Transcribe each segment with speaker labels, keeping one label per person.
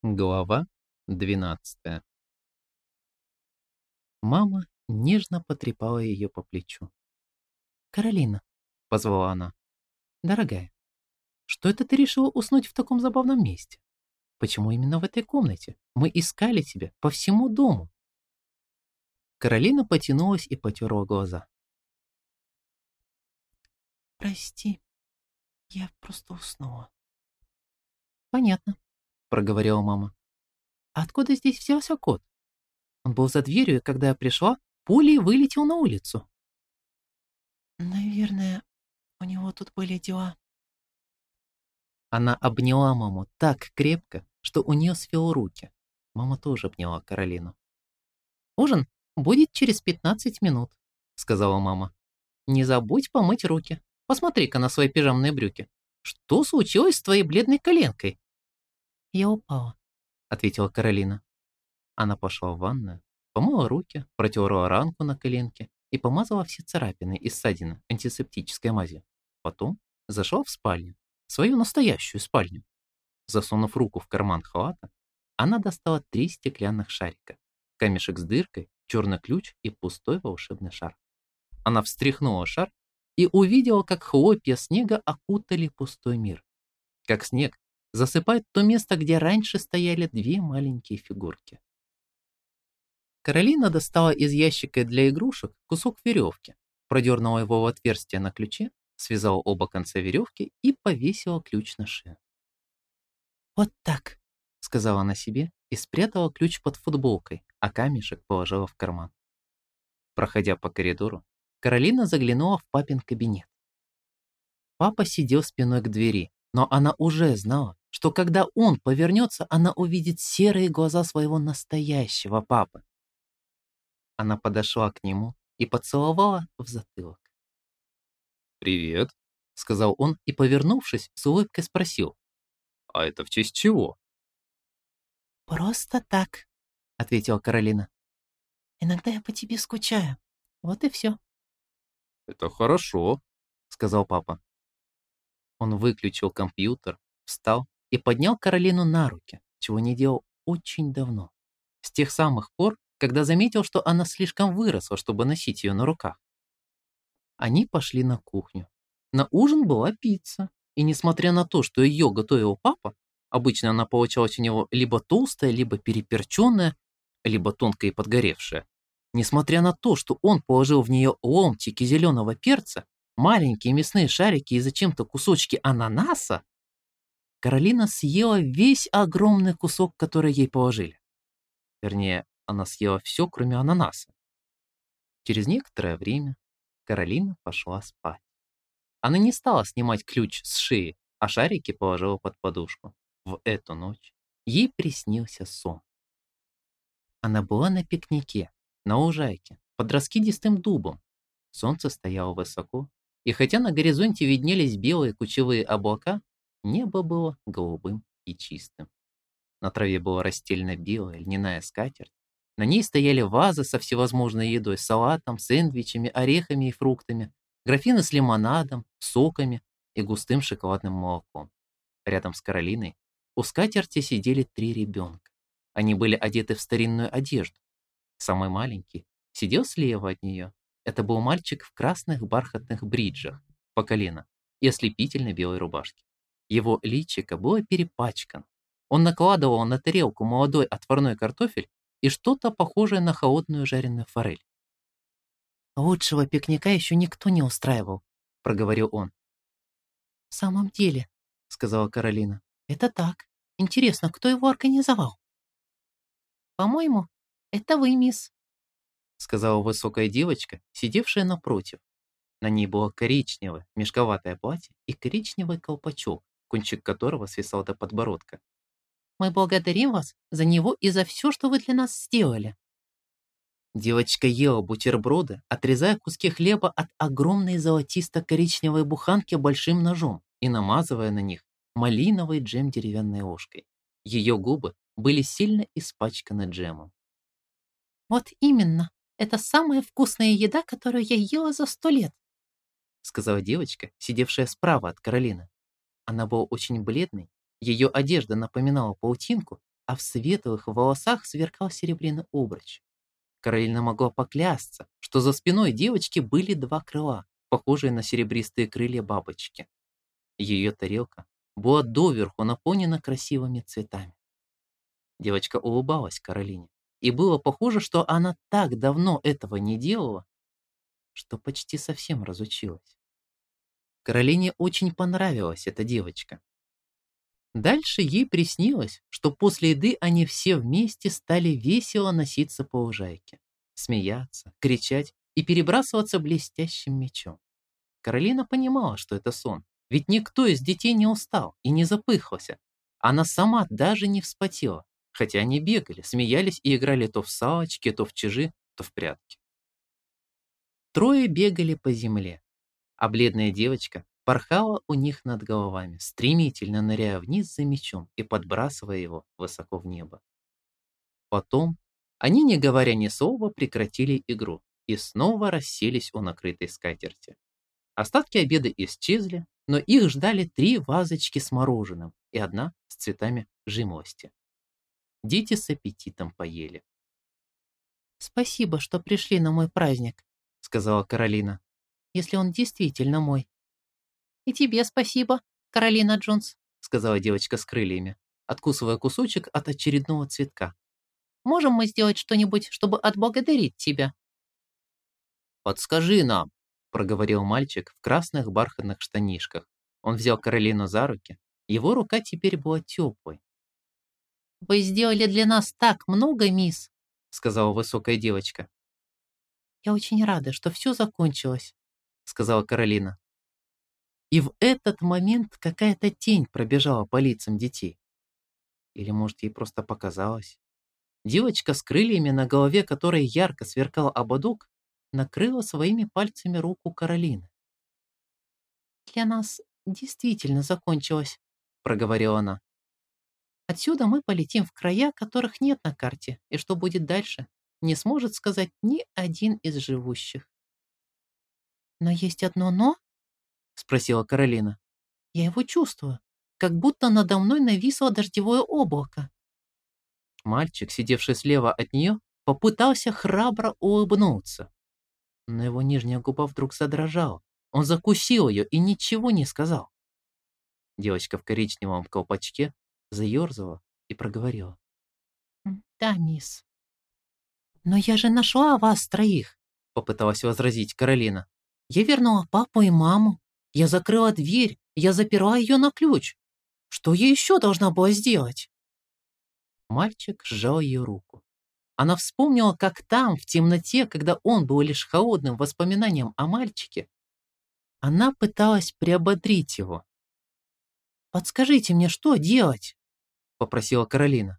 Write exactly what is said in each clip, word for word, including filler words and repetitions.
Speaker 1: Глава двенадцатая. Мама нежно потрепала ее по плечу. «Каролина», — позвала она, — «дорогая, что это ты решила уснуть в таком забавном месте? Почему именно в этой комнате? Мы искали тебя по всему дому». Каролина потянулась и потерла глаза. «Прости, я просто уснула». «Понятно», — проговорила мама. «А откуда здесь взялся кот? Он был за дверью, и когда я пришла, пулей вылетел на улицу». «Наверное, у него тут были дела». Она обняла маму так крепко, что у нее свело руки. Мама тоже обняла Каролину. «Ужин будет через пятнадцать минут», — сказала мама. «Не забудь помыть руки. Посмотри-ка на свои пижамные брюки. Что случилось с твоей бледной коленкой?» «Я упала», — ответила Каролина. Она пошла в ванную, помыла руки, протерла ранку на коленке и помазала все царапины и ссадины антисептической мазью. Потом зашла в спальню, свою настоящую спальню. Засунув руку в карман халата, она достала три стеклянных шарика, камешек с дыркой, черный ключ и пустой волшебный шар. Она встряхнула шар и увидела, как хлопья снега окутали пустой мир. Как снег засыпает то место, где раньше стояли две маленькие фигурки. Каролина достала из ящика для игрушек кусок веревки, продернула его в отверстие на ключе, связала оба конца веревки и повесила ключ на шею. «Вот так», — сказала она себе и спрятала ключ под футболкой, а камешек положила в карман. Проходя по коридору, Каролина заглянула в папин кабинет. Папа сидел спиной к двери, но она уже знала, что когда он повернется, она увидит серые глаза своего настоящего папы. Она подошла к нему и поцеловала в затылок. «Привет», — сказал он и, повернувшись, с улыбкой спросил. «А это в честь чего?» «Просто так», — ответила Каролина. «Иногда я по тебе скучаю. Вот и все». «Это хорошо», — сказал папа. Он выключил компьютер, встал и поднял Каролину на руки, чего не делал очень давно. С тех самых пор, когда заметил, что она слишком выросла, чтобы носить ее на руках. Они пошли на кухню. На ужин была пицца, и несмотря на то, что ее готовил папа, обычно она получалась у него либо толстая, либо переперченная, либо тонкая и подгоревшая. Несмотря на то, что он положил в нее ломтики зеленого перца, маленькие мясные шарики и зачем-то кусочки ананаса, Каролина съела весь огромный кусок, который ей положили. Вернее, она съела все, кроме ананаса. Через некоторое время Каролина пошла спать. Она не стала снимать ключ с шеи, а шарики положила под подушку. В эту ночь ей приснился сон. Она была на пикнике, на лужайке, под раскидистым дубом. Солнце стояло высоко, и хотя на горизонте виднелись белые кучевые облака, небо было голубым и чистым. На траве была расстелена белая льняная скатерть. На ней стояли вазы со всевозможной едой, салатом, сэндвичами, орехами и фруктами, графины с лимонадом, соками и густым шоколадным молоком. Рядом с Каролиной у скатерти сидели три ребенка. Они были одеты в старинную одежду. Самый маленький сидел слева от нее. Это был мальчик в красных бархатных бриджах по колено и ослепительной белой рубашке. Его личико было перепачкано. Он накладывал на тарелку молодой отварной картофель и что-то похожее на холодную жареную форель. «Лучшего пикника еще никто не устраивал», — проговорил он. «В самом деле», — сказала Каролина, — «это так. Интересно, кто его организовал?» «По-моему, это вы, мисс», — сказала высокая девочка, сидевшая напротив. На ней было коричневое, мешковатое платье и коричневый колпачок, кончик которого свисал до подбородка. «Мы благодарим вас за него и за все, что вы для нас сделали». Девочка ела бутерброды, отрезая куски хлеба от огромной золотисто-коричневой буханки большим ножом и намазывая на них малиновый джем деревянной ложкой. Ее губы были сильно испачканы джемом. «Вот именно, это самая вкусная еда, которую я ела за сто лет», сказала девочка, сидевшая справа от Каролины. Она была очень бледной, ее одежда напоминала паутинку, а в светлых волосах сверкал серебряный обруч. Каролина могла поклясться, что за спиной девочки были два крыла, похожие на серебристые крылья бабочки. Ее тарелка была доверху наполнена красивыми цветами. Девочка улыбалась Каролине, и было похоже, что она так давно этого не делала, что почти совсем разучилась. Каролине очень понравилась эта девочка. Дальше ей приснилось, что после еды они все вместе стали весело носиться по лужайке, смеяться, кричать и перебрасываться блестящим мячом. Каролина понимала, что это сон, ведь никто из детей не устал и не запыхался. Она сама даже не вспотела, хотя они бегали, смеялись и играли то в салочки, то в чижи, то в прятки. Трое бегали по земле, а бледная девочка порхала у них над головами, стремительно ныряя вниз за мячом и подбрасывая его высоко в небо. Потом они, не говоря ни слова, прекратили игру и снова расселись у накрытой скатерти. Остатки обеда исчезли, но их ждали три вазочки с мороженым и одна с цветами жимолости. Дети с аппетитом поели. «Спасибо, что пришли на мой праздник», — сказала Каролина, «если он действительно мой». «И тебе спасибо, Каролина Джонс», — сказала девочка с крыльями, откусывая кусочек от очередного цветка. «Можем мы сделать что-нибудь, чтобы отблагодарить тебя?» «Подскажи нам», — проговорил мальчик в красных бархатных штанишках. Он взял Каролину за руки. Его рука теперь была теплой. «Вы сделали для нас так много, мисс», — сказала высокая девочка. «Я очень рада, что все закончилось», — сказала Каролина. И в этот момент какая-то тень пробежала по лицам детей. Или, может, ей просто показалось. Девочка с крыльями, на голове которой ярко сверкал ободок, накрыла своими пальцами руку Каролины. «Для нас действительно закончилось», — проговорила она. «Отсюда мы полетим в края, которых нет на карте, и что будет дальше, не сможет сказать ни один из живущих». «Но есть одно «но», — спросила Каролина. «Я его чувствую, как будто надо мной нависло дождевое облако». Мальчик, сидевший слева от нее, попытался храбро улыбнуться. Но его нижняя губа вдруг задрожала. Он закусил ее и ничего не сказал. Девочка в коричневом колпачке заерзала и проговорила. «Да, мисс». «Но я же нашла вас троих», — попыталась возразить Каролина. «Я вернула папу и маму. Я закрыла дверь, я заперла ее на ключ. Что я еще должна была сделать?» Мальчик сжал ее руку. Она вспомнила, как там, в темноте, когда он был лишь холодным воспоминанием о мальчике, она пыталась приободрить его. «Подскажите мне, что делать?» — попросила Каролина.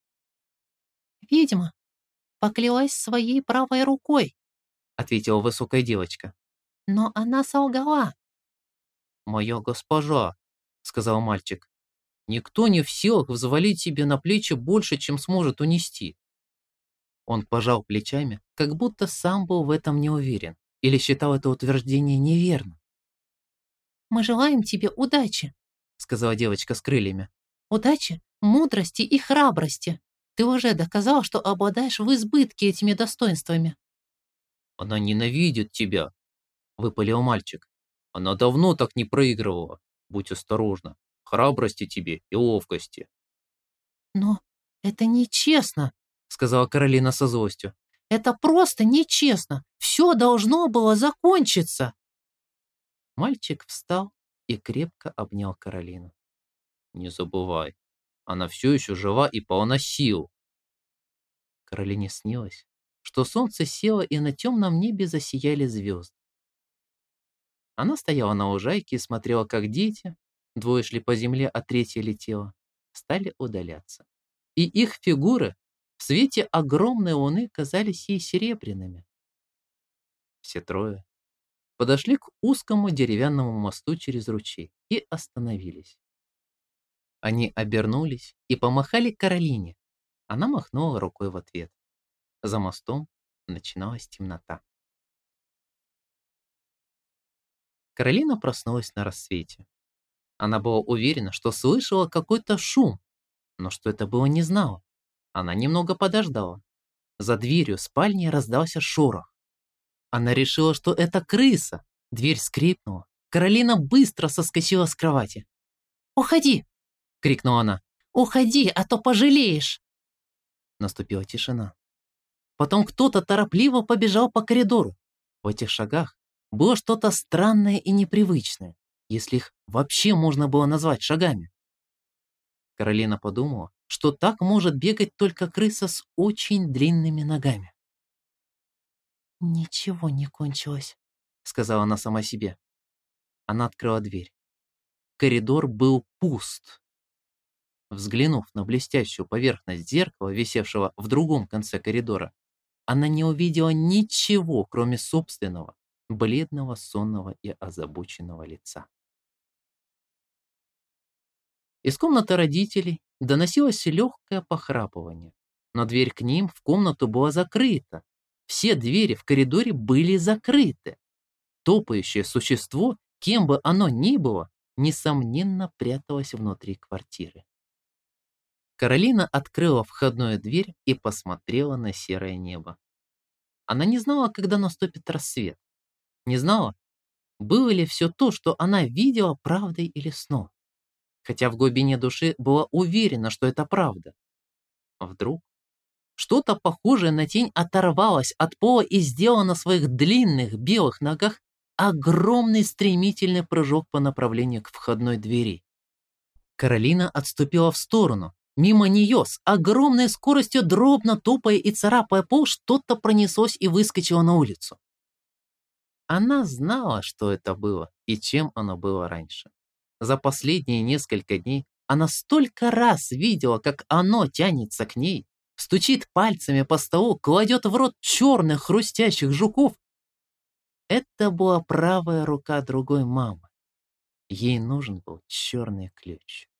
Speaker 1: «Ведьма поклялась своей правой рукой», — ответила высокая девочка. «Но она солгала». «Моя госпожа», — сказал мальчик, — «никто не в силах взвалить себе на плечи больше, чем сможет унести». Он пожал плечами, как будто сам был в этом не уверен или считал это утверждение неверным. «Мы желаем тебе удачи», — сказала девочка с крыльями. «Удачи, мудрости и храбрости. Ты уже доказал, что обладаешь в избытке этими достоинствами». «Она ненавидит тебя», — выпалил мальчик. «Она давно так не проигрывала. Будь осторожна. Храбрости тебе и ловкости». «Но это нечестно», — сказала Каролина со злостью. «Это просто нечестно. Все должно было закончиться». Мальчик встал и крепко обнял Каролину. «Не забывай, она все еще жива и полна сил». Каролине снилось, что солнце село и на темном небе засияли звезды. Она стояла на лужайке и смотрела, как дети, двое шли по земле, а третья летела, стали удаляться. И их фигуры в свете огромной луны казались ей серебряными. Все трое подошли к узкому деревянному мосту через ручей и остановились. Они обернулись и помахали Каролине. Она махнула рукой в ответ. За мостом начиналась темнота. Каролина проснулась на рассвете. Она была уверена, что слышала какой-то шум, но что это было, не знала. Она немного подождала. За дверью спальни раздался шорох. Она решила, что это крыса. Дверь скрипнула. Каролина быстро соскочила с кровати. «Уходи!» — крикнула она. «Уходи, а то пожалеешь!» Наступила тишина. Потом кто-то торопливо побежал по коридору. В этих шагах было что-то странное и непривычное, если их вообще можно было назвать шагами. Каролина подумала, что так может бегать только крыса с очень длинными ногами. «Ничего не кончилось», — сказала она сама себе. Она открыла дверь. Коридор был пуст. Взглянув на блестящую поверхность зеркала, висевшего в другом конце коридора, она не увидела ничего, кроме собственного, бледного, сонного и озабоченного лица. Из комнаты родителей доносилось легкое похрапывание, но дверь к ним в комнату была закрыта. Все двери в коридоре были закрыты. Топающее существо, кем бы оно ни было, несомненно пряталось внутри квартиры. Каролина открыла входную дверь и посмотрела на серое небо. Она не знала, когда наступит рассвет. Не знала, было ли все то, что она видела, правдой или сном. Хотя в глубине души была уверена, что это правда. Вдруг что-то похожее на тень оторвалось от пола и сделало на своих длинных белых ногах огромный стремительный прыжок по направлению к входной двери. Каролина отступила в сторону. Мимо нее с огромной скоростью, дробно топая и царапая пол, что-то пронеслось и выскочило на улицу. Она знала, что это было и чем оно было раньше. За последние несколько дней она столько раз видела, как оно тянется к ней, стучит пальцами по столу, кладет в рот черных хрустящих жуков. Это была правая рука другой мамы. Ей нужен был черный ключ.